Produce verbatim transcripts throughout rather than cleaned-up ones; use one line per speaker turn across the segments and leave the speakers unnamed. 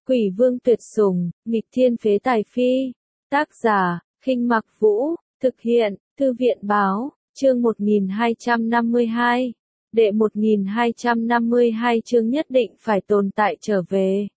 Quỷ vương tuyệt sủng, nghịch thiên phế tài phi. Tác giả, Khinh Mặc Vũ, thực hiện, Thư viện báo, chương một nghìn hai trăm năm mươi hai. Đệ một nghìn hai trăm năm mươi hai chương nhất định phải tồn tại trở về.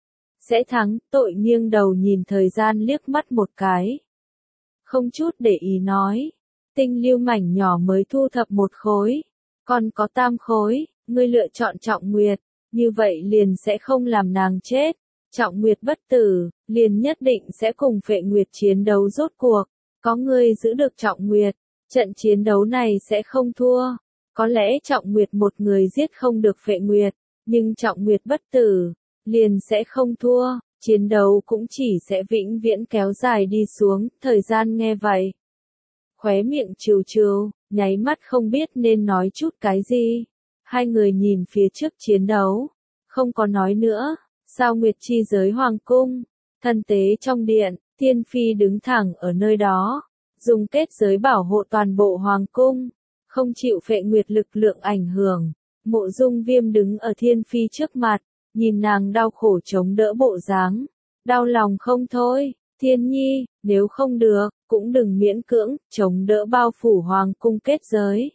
Sẽ thắng, tội nghiêng đầu nhìn thời gian liếc mắt một cái. Không chút để ý nói, tinh lưu mảnh nhỏ mới thu thập một khối, còn có tam khối, ngươi lựa chọn Trọng Nguyệt, như vậy liền sẽ không làm nàng chết. Trọng Nguyệt bất tử, liền nhất định sẽ cùng Phệ Nguyệt chiến đấu rốt cuộc, có ngươi giữ được Trọng Nguyệt, trận chiến đấu này sẽ không thua. Có lẽ Trọng Nguyệt một người giết không được Phệ Nguyệt, nhưng Trọng Nguyệt bất tử, liền sẽ không thua, chiến đấu cũng chỉ sẽ vĩnh viễn kéo dài đi xuống. Thời gian nghe vậy, khóe miệng trừ trừ, nháy mắt không biết nên nói chút cái gì. Hai người nhìn phía trước chiến đấu, không có nói nữa. Sao Nguyệt chi giới hoàng cung, thân tế trong điện, Thiên Phi đứng thẳng ở nơi đó, dùng kết giới bảo hộ toàn bộ hoàng cung, không chịu Phệ Nguyệt lực lượng ảnh hưởng. Mộ Dung Viêm đứng ở Thiên Phi trước mặt, nhìn nàng đau khổ chống đỡ bộ dáng, đau lòng không thôi. Thiên Nhi, nếu không được, cũng đừng miễn cưỡng, chống đỡ bao phủ hoàng cung kết giới.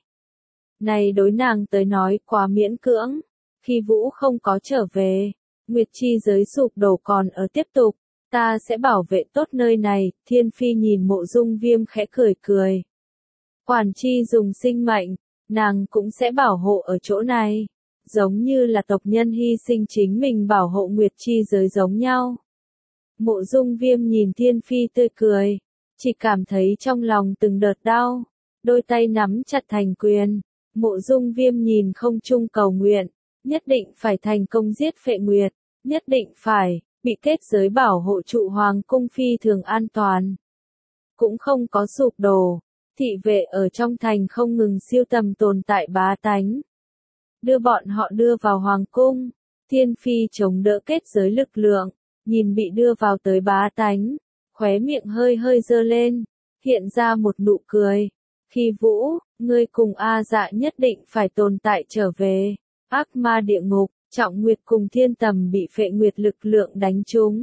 Này đối nàng tới nói quá miễn cưỡng, khi Vũ không có trở về, Nguyệt chi giới sụp đổ còn ở tiếp tục, ta sẽ bảo vệ tốt nơi này. Thiên Phi nhìn Mộ Dung Viêm khẽ cười cười. Quản chi dùng sinh mệnh, nàng cũng sẽ bảo hộ ở chỗ này, giống như là tộc nhân hy sinh chính mình bảo hộ Nguyệt chi giới giống nhau. Mộ Dung Viêm nhìn Thiên Phi tươi cười, chỉ cảm thấy trong lòng từng đợt đau, đôi tay nắm chặt thành quyền. Mộ Dung Viêm nhìn không trung cầu nguyện, nhất định phải thành công giết Phệ Nguyệt, nhất định phải, bị kết giới bảo hộ trụ hoàng cung phi thường an toàn. Cũng không có sụp đổ, thị vệ ở trong thành không ngừng siêu tầm tồn tại bá tánh. Đưa bọn họ đưa vào hoàng cung, Thiên Phi chống đỡ kết giới lực lượng, nhìn bị đưa vào tới bá tánh, khóe miệng hơi hơi dơ lên, hiện ra một nụ cười. Khi Vũ, ngươi cùng A Dạ nhất định phải tồn tại trở về. Ác ma địa ngục, Trọng Nguyệt cùng Thiên Tầm bị Phệ Nguyệt lực lượng đánh trúng,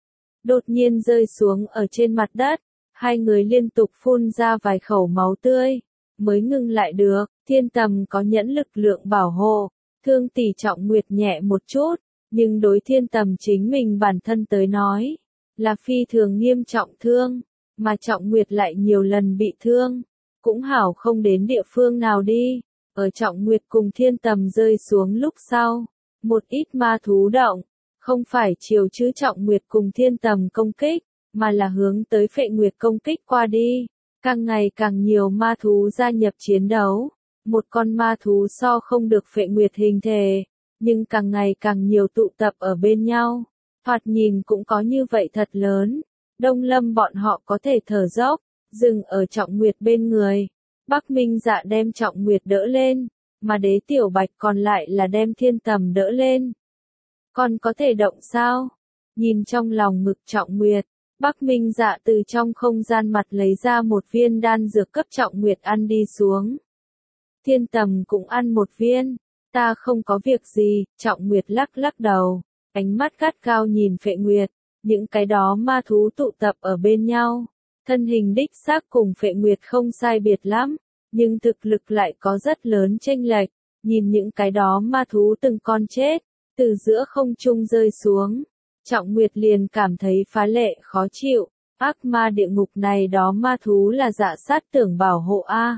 đột nhiên rơi xuống ở trên mặt đất, hai người liên tục phun ra vài khẩu máu tươi, mới ngừng lại được. Thiên Tầm có nhẫn lực lượng bảo hộ, thương tỷ Trọng Nguyệt nhẹ một chút, nhưng đối Thiên Tầm chính mình bản thân tới nói, là phi thường nghiêm trọng thương, mà Trọng Nguyệt lại nhiều lần bị thương, cũng hảo không đến địa phương nào đi. Ở Trọng Nguyệt cùng Thiên Tầm rơi xuống lúc sau, một ít ma thú động, không phải chiều chứ Trọng Nguyệt cùng Thiên Tầm công kích, mà là hướng tới Phệ Nguyệt công kích qua đi. Càng ngày càng nhiều ma thú gia nhập chiến đấu, một con ma thú so không được Phệ Nguyệt hình thể, nhưng càng ngày càng nhiều tụ tập ở bên nhau, thoạt nhìn cũng có như vậy thật lớn. Đông Lâm bọn họ có thể thở dốc, dừng ở Trọng Nguyệt bên người. Bắc Minh Dạ đem Trọng Nguyệt đỡ lên, mà Đế Tiểu Bạch còn lại là đem Thiên Tầm đỡ lên. Còn có thể động sao? Nhìn trong lòng ngực Trọng Nguyệt, Bắc Minh Dạ từ trong không gian mặt lấy ra một viên đan dược cấp Trọng Nguyệt ăn đi xuống. Thiên Tầm cũng ăn một viên. Ta không có việc gì. Trọng Nguyệt lắc lắc đầu, ánh mắt gắt gao nhìn Phệ Nguyệt. Những cái đó ma thú tụ tập ở bên nhau, thân hình đích xác cùng Phệ Nguyệt không sai biệt lắm, nhưng thực lực lại có rất lớn chênh lệch. Nhìn những cái đó ma thú từng con chết, từ giữa không trung rơi xuống, Trọng Nguyệt liền cảm thấy phá lệ khó chịu. Ác ma địa ngục này đó ma thú là dạ sát tưởng bảo hộ a.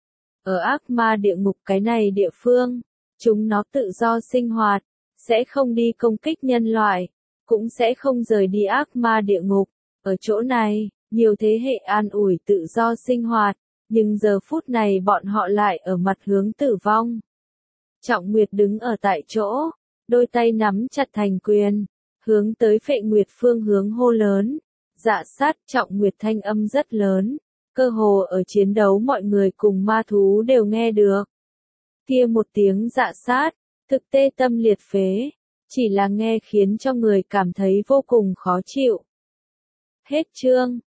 Ở ác ma địa ngục cái này địa phương, chúng nó tự do sinh hoạt, sẽ không đi công kích nhân loại, cũng sẽ không rời đi ác ma địa ngục. Ở chỗ này, nhiều thế hệ an ủi tự do sinh hoạt, nhưng giờ phút này bọn họ lại ở mặt hướng tử vong. Trọng Nguyệt đứng ở tại chỗ, đôi tay nắm chặt thành quyền, hướng tới Phệ Nguyệt phương hướng hô lớn. Dạ sát. Trọng Nguyệt thanh âm rất lớn, cơ hồ ở chiến đấu mọi người cùng ma thú đều nghe được. Kia một tiếng dạ sát, thực tê tâm liệt phế, chỉ là nghe khiến cho người cảm thấy vô cùng khó chịu. Hết chương.